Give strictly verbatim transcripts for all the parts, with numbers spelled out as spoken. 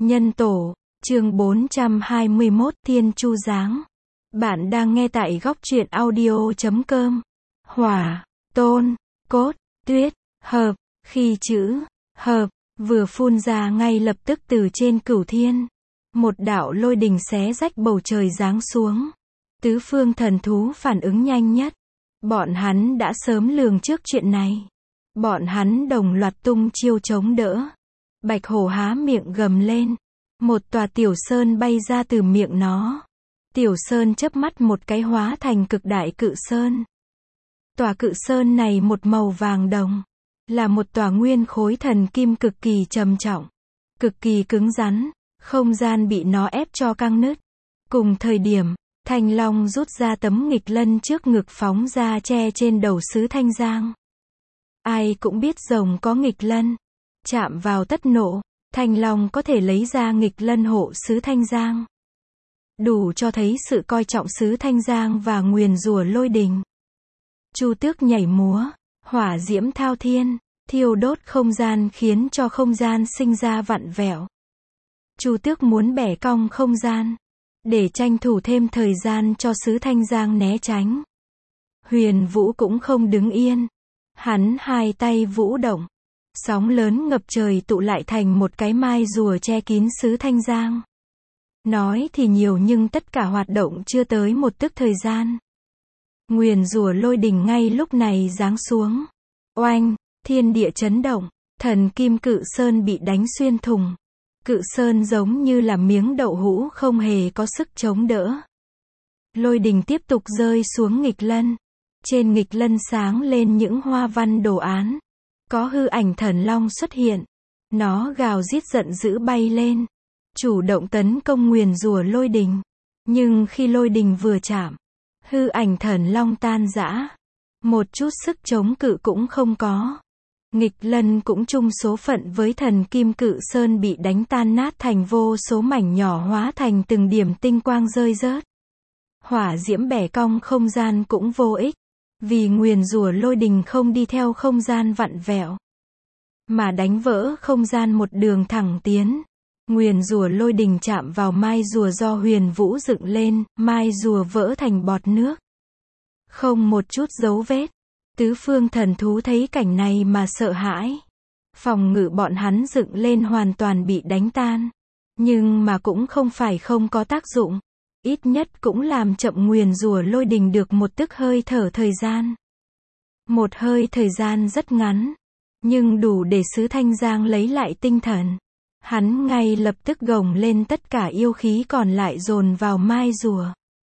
Nhân tổ, chương bốn trăm hai mươi mốt Thiên Chu Giáng. Bạn đang nghe tại góc truyện audio chấm com. Hỏa, tôn, cốt, tuyết, hợp, khi chữ hợp vừa phun ra ngay lập tức từ trên cửu thiên, một đạo lôi đình xé rách bầu trời giáng xuống. Tứ phương thần thú phản ứng nhanh nhất. Bọn hắn đã sớm lường trước chuyện này. Bọn hắn đồng loạt tung chiêu chống đỡ. Bạch hổ há miệng gầm lên. Một tòa tiểu sơn bay ra từ miệng nó. Tiểu sơn chớp mắt một cái hóa thành cực đại cự sơn. Tòa cự sơn này một màu vàng đồng. Là một tòa nguyên khối thần kim cực kỳ trầm trọng. Cực kỳ cứng rắn. Không gian bị nó ép cho căng nứt. Cùng thời điểm, Thanh Long rút ra tấm nghịch lân trước ngực phóng ra che trên đầu sứ Thanh Giang. Ai cũng biết rồng có nghịch lân. Chạm vào tất nộ, Thanh Long có thể lấy ra nghịch lân hộ sứ Thanh Giang. Đủ cho thấy sự coi trọng sứ Thanh Giang và nguyền rủa lôi đình. Chu Tước nhảy múa, hỏa diễm thao thiên, thiêu đốt không gian khiến cho không gian sinh ra vặn vẹo. Chu Tước muốn bẻ cong không gian, để tranh thủ thêm thời gian cho sứ Thanh Giang né tránh. Huyền Vũ cũng không đứng yên. Hắn hai tay vũ động. Sóng lớn ngập trời tụ lại thành một cái mai rùa che kín sứ Thanh Giang. Nói thì nhiều nhưng tất cả hoạt động chưa tới một tức thời gian. Nguyền rủa lôi đình ngay lúc này giáng xuống. Oanh, thiên địa chấn động, thần kim cự sơn bị đánh xuyên thủng. Cự sơn giống như là miếng đậu hũ không hề có sức chống đỡ. Lôi đình tiếp tục rơi xuống nghịch lân. Trên nghịch lân sáng lên những hoa văn đồ án. Có hư ảnh thần long xuất hiện. Nó gào rít giận dữ bay lên. Chủ động tấn công nguyền rủa lôi đình. Nhưng khi lôi đình vừa chạm, hư ảnh thần long tan rã. Một chút sức chống cự cũng không có. Nghịch lân cũng chung số phận với thần kim cự sơn bị đánh tan nát thành vô số mảnh nhỏ hóa thành từng điểm tinh quang rơi rớt. Hỏa diễm bẻ cong không gian cũng vô ích. Vì nguyền rủa lôi đình không đi theo không gian vặn vẹo, mà đánh vỡ không gian một đường thẳng tiến. Nguyền rủa lôi đình chạm vào mai rùa do Huyền Vũ dựng lên, mai rùa vỡ thành bọt nước. Không một chút dấu vết. Tứ phương thần thú thấy cảnh này mà sợ hãi. Phòng ngự bọn hắn dựng lên hoàn toàn bị đánh tan. Nhưng mà cũng không phải không có tác dụng. Ít nhất cũng làm chậm nguyền rủa lôi đình được một tức hơi thở thời gian. Một hơi thời gian rất ngắn. Nhưng đủ để sứ Thanh Giang lấy lại tinh thần. Hắn ngay lập tức gồng lên tất cả yêu khí còn lại dồn vào mai rùa.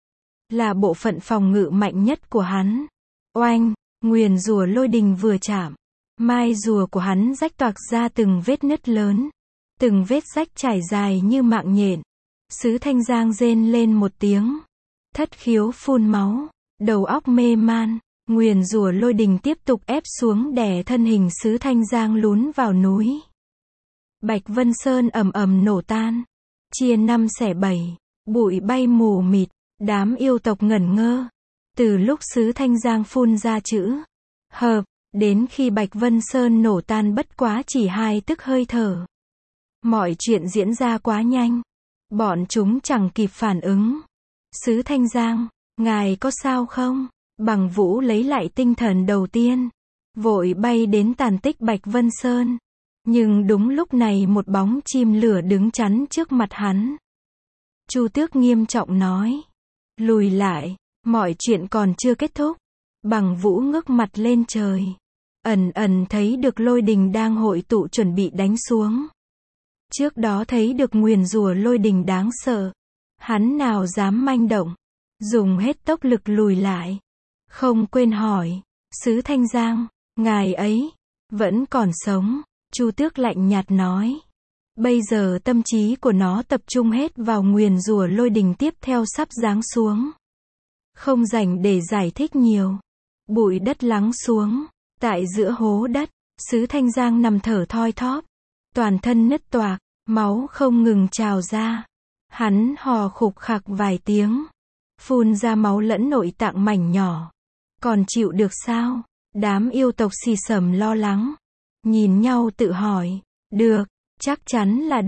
Là bộ phận phòng ngự mạnh nhất của hắn. Oanh, nguyền rùa lôi đình vừa chạm. Mai rùa của hắn rách toạc ra từng vết nứt lớn. Từng vết rách trải dài như mạng nhện. Sứ Thanh Giang rên lên một tiếng. Thất khiếu phun máu. Đầu óc mê man. Nguyền rủa lôi đình tiếp tục ép xuống đè thân hình sứ Thanh Giang lún vào núi. Bạch Vân Sơn ầm ầm nổ tan. Chia năm xẻ bảy. Bụi bay mù mịt. Đám yêu tộc ngẩn ngơ. Từ lúc sứ Thanh Giang phun ra chữ hợp, đến khi Bạch Vân Sơn nổ tan bất quá chỉ hai tức hơi thở. Mọi chuyện diễn ra quá nhanh. Bọn chúng chẳng kịp phản ứng. Sứ Thanh Giang, ngài có sao không? Bằng Vũ lấy lại tinh thần đầu tiên. Vội bay đến tàn tích Bạch Vân Sơn. Nhưng đúng lúc này một bóng chim lửa đứng chắn trước mặt hắn. Chu Tước nghiêm trọng nói. Lùi lại, mọi chuyện còn chưa kết thúc. Bằng Vũ ngước mặt lên trời. Ẩn ẩn thấy được lôi đình đang hội tụ chuẩn bị đánh xuống. Trước đó thấy được nguyền rủa lôi đình đáng sợ. Hắn nào dám manh động. Dùng hết tốc lực lùi lại. Không quên hỏi. Sứ Thanh Giang, ngài ấy vẫn còn sống. Chu Tước lạnh nhạt nói. Bây giờ tâm trí của nó tập trung hết vào nguyền rủa lôi đình tiếp theo sắp giáng xuống. Không rảnh để giải thích nhiều. Bụi đất lắng xuống. Tại giữa hố đất, sứ Thanh Giang nằm thở thoi thóp. Toàn thân nứt toạc, máu không ngừng trào ra. Hắn hò khục khặc vài tiếng. Phun ra máu lẫn nội tạng mảnh nhỏ. Còn chịu được sao? Đám yêu tộc xì xầm lo lắng. Nhìn nhau tự hỏi. Được, chắc chắn là được.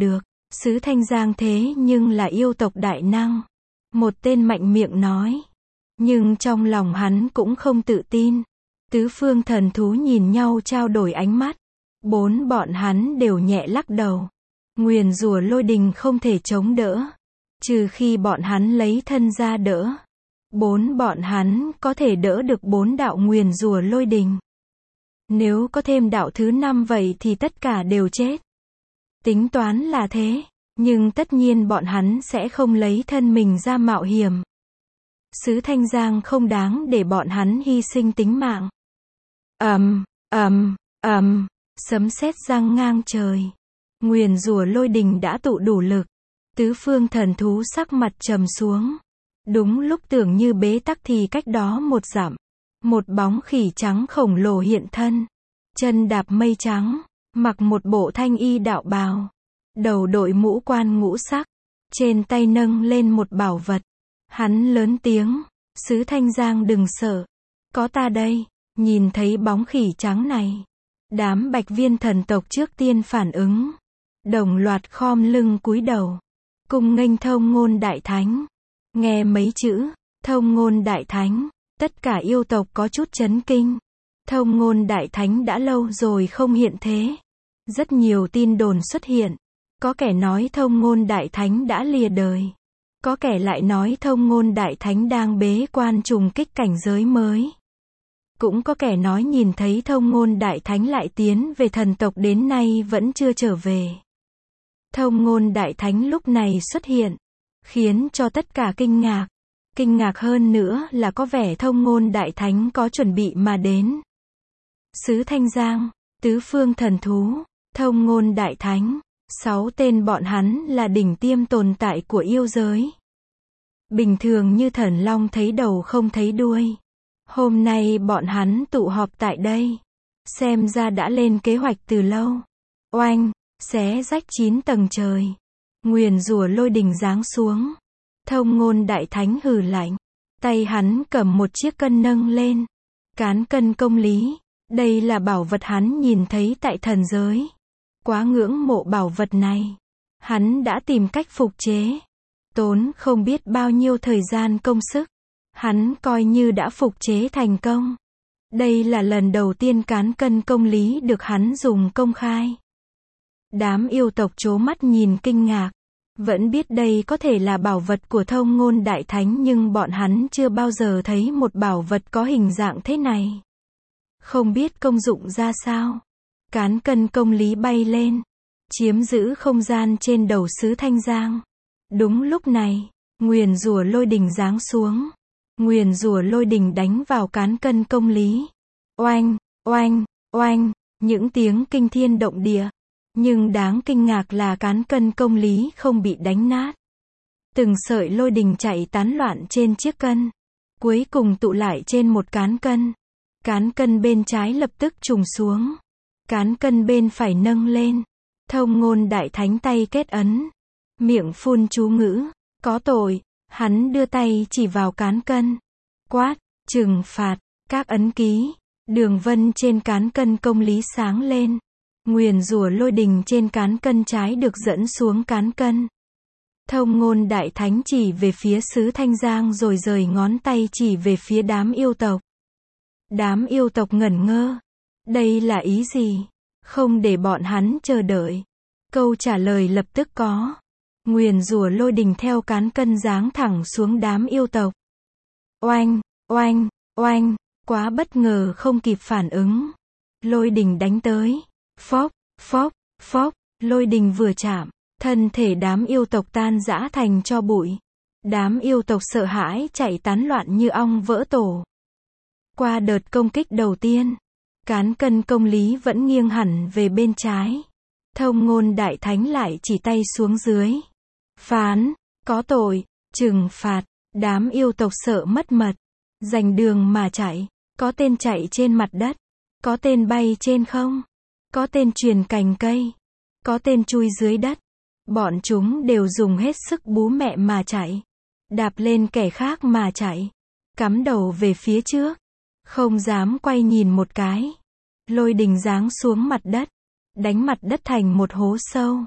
Sứ Thanh Giang thế nhưng là yêu tộc đại năng. Một tên mạnh miệng nói. Nhưng trong lòng hắn cũng không tự tin. Tứ phương thần thú nhìn nhau trao đổi ánh mắt. Bốn bọn hắn đều nhẹ lắc đầu. Nguyền rủa lôi đình không thể chống đỡ. Trừ khi bọn hắn lấy thân ra đỡ. Bốn bọn hắn có thể đỡ được bốn đạo nguyền rủa lôi đình. Nếu có thêm đạo thứ năm vậy thì tất cả đều chết. Tính toán là thế. Nhưng tất nhiên bọn hắn sẽ không lấy thân mình ra mạo hiểm. Sứ Thanh Giang không đáng để bọn hắn hy sinh tính mạng. Ầm, ầm, ầm, sấm sét giăng ngang trời. Nguyền rủa lôi đình đã tụ đủ lực. Tứ phương thần thú sắc mặt trầm xuống. Đúng lúc tưởng như bế tắc thì cách đó một dặm. Một bóng khỉ trắng khổng lồ hiện thân. Chân đạp mây trắng. Mặc một bộ thanh y đạo bào. Đầu đội mũ quan ngũ sắc. Trên tay nâng lên một bảo vật. Hắn lớn tiếng. Sứ Thanh Giang đừng sợ. Có ta đây. Nhìn thấy bóng khỉ trắng này. Đám bạch viên thần tộc trước tiên phản ứng. Đồng loạt khom lưng cúi đầu. Cùng nghênh thông ngôn đại thánh. Nghe mấy chữ. Thông ngôn đại thánh. Tất cả yêu tộc có chút chấn kinh. Thông ngôn đại thánh đã lâu rồi không hiện thế. Rất nhiều tin đồn xuất hiện. Có kẻ nói thông ngôn đại thánh đã lìa đời. Có kẻ lại nói thông ngôn đại thánh đang bế quan trùng kích cảnh giới mới. Cũng có kẻ nói nhìn thấy thông ngôn đại thánh lại tiến về thần tộc đến nay vẫn chưa trở về. Thông ngôn đại thánh lúc này xuất hiện. Khiến cho tất cả kinh ngạc. Kinh ngạc hơn nữa là có vẻ thông ngôn đại thánh có chuẩn bị mà đến. Sứ Thanh Giang, tứ phương thần thú, thông ngôn đại thánh. Sáu tên bọn hắn là đỉnh tiêm tồn tại của yêu giới. Bình thường như thần long thấy đầu không thấy đuôi. Hôm nay bọn hắn tụ họp tại đây. Xem ra đã lên kế hoạch từ lâu. Oanh, xé rách chín tầng trời. Nguyền rủa lôi đình giáng xuống. Thông ngôn đại thánh hừ lạnh. Tay hắn cầm một chiếc cân nâng lên. Cán cân công lý. Đây là bảo vật hắn nhìn thấy tại thần giới. Quá ngưỡng mộ bảo vật này. Hắn đã tìm cách phục chế. Tốn không biết bao nhiêu thời gian công sức. Hắn coi như đã phục chế thành công. Đây là lần đầu tiên cán cân công lý được hắn dùng công khai. Đám yêu tộc trố mắt nhìn kinh ngạc. Vẫn biết đây có thể là bảo vật của thông ngôn đại thánh nhưng bọn hắn chưa bao giờ thấy một bảo vật có hình dạng thế này. Không biết công dụng ra sao. Cán cân công lý bay lên. Chiếm giữ không gian trên đầu sứ Thanh Giang. Đúng lúc này, nguyền rủa lôi đình giáng xuống. Nguyền rủa lôi đình đánh vào cán cân công lý. Oanh, oanh, oanh, những tiếng kinh thiên động địa. Nhưng đáng kinh ngạc là cán cân công lý không bị đánh nát. Từng sợi lôi đình chạy tán loạn trên chiếc cân. Cuối cùng tụ lại trên một cán cân. Cán cân bên trái lập tức trùng xuống. Cán cân bên phải nâng lên. Thông ngôn đại thánh tay kết ấn. Miệng phun chú ngữ. Có tội. Hắn đưa tay chỉ vào cán cân. Quát, trừng phạt, các ấn ký. Đường vân trên cán cân công lý sáng lên. Nguyền rủa lôi đình trên cán cân trái được dẫn xuống cán cân. Thông ngôn đại thánh chỉ về phía sứ Thanh Giang rồi rời ngón tay chỉ về phía đám yêu tộc. Đám yêu tộc ngẩn ngơ. Đây là ý gì? Không để bọn hắn chờ đợi. Câu trả lời lập tức có. Nguyền rủa lôi đình theo cán cân giáng thẳng xuống đám yêu tộc. Oanh, oanh, oanh, quá bất ngờ không kịp phản ứng. Lôi đình đánh tới. Phốc, phốc, phốc, lôi đình vừa chạm. Thân thể đám yêu tộc tan rã thành tro bụi. Đám yêu tộc sợ hãi chạy tán loạn như ong vỡ tổ. Qua đợt công kích đầu tiên, cán cân công lý vẫn nghiêng hẳn về bên trái. Thông ngôn đại thánh lại chỉ tay xuống dưới. Phán, có tội, trừng phạt, đám yêu tộc sợ mất mật. Giành đường mà chạy, có tên chạy trên mặt đất, có tên bay trên không, có tên truyền cành cây, có tên chui dưới đất. Bọn chúng đều dùng hết sức bú mẹ mà chạy. Đạp lên kẻ khác mà chạy. Cắm đầu về phía trước. Không dám quay nhìn một cái. Lôi đình giáng xuống mặt đất. Đánh mặt đất thành một hố sâu.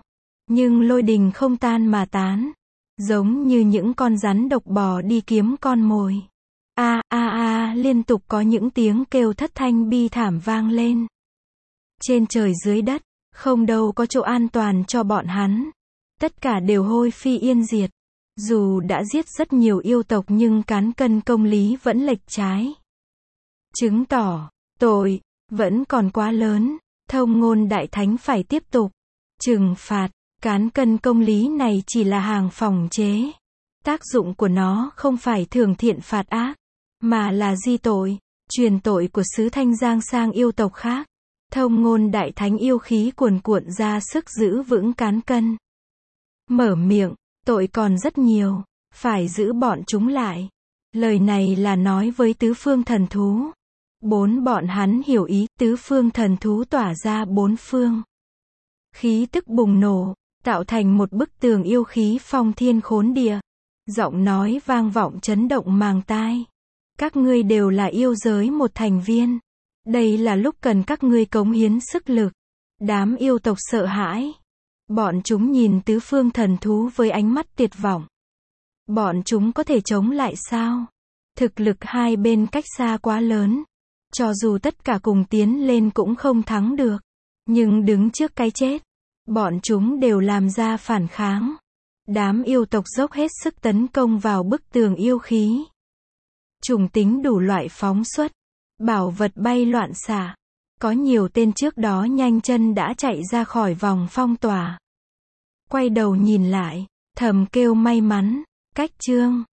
Nhưng lôi đình không tan mà tán. Giống như những con rắn độc bò đi kiếm con mồi. A a a liên tục có những tiếng kêu thất thanh bi thảm vang lên. Trên trời dưới đất, không đâu có chỗ an toàn cho bọn hắn. Tất cả đều hôi phi yên diệt. Dù đã giết rất nhiều yêu tộc nhưng cán cân công lý vẫn lệch trái. Chứng tỏ, tội, vẫn còn quá lớn. Thông ngôn đại thánh phải tiếp tục trừng phạt. Cán cân công lý này chỉ là hàng phòng chế. Tác dụng của nó không phải thưởng thiện phạt ác, mà là di tội, truyền tội của xứ Thanh Giang sang yêu tộc khác. Thông ngôn đại thánh yêu khí cuồn cuộn ra sức giữ vững cán cân. Mở miệng, tội còn rất nhiều, phải giữ bọn chúng lại. Lời này là nói với tứ phương thần thú. Bốn bọn hắn hiểu ý, tứ phương thần thú tỏa ra bốn phương. Khí tức bùng nổ, tạo thành một bức tường yêu khí phong thiên khốn địa. Giọng nói vang vọng chấn động màng tai. Các ngươi đều là yêu giới một thành viên. Đây là lúc cần các ngươi cống hiến sức lực. Đám yêu tộc sợ hãi. Bọn chúng nhìn tứ phương thần thú với ánh mắt tuyệt vọng. Bọn chúng có thể chống lại sao? Thực lực hai bên cách xa quá lớn. Cho dù tất cả cùng tiến lên cũng không thắng được. Nhưng đứng trước cái chết, bọn chúng đều làm ra phản kháng. Đám yêu tộc dốc hết sức tấn công vào bức tường yêu khí. Trùng tính đủ loại phóng xuất. Bảo vật bay loạn xạ. Có nhiều tên trước đó nhanh chân đã chạy ra khỏi vòng phong tỏa. Quay đầu nhìn lại, thầm kêu may mắn. Cách chương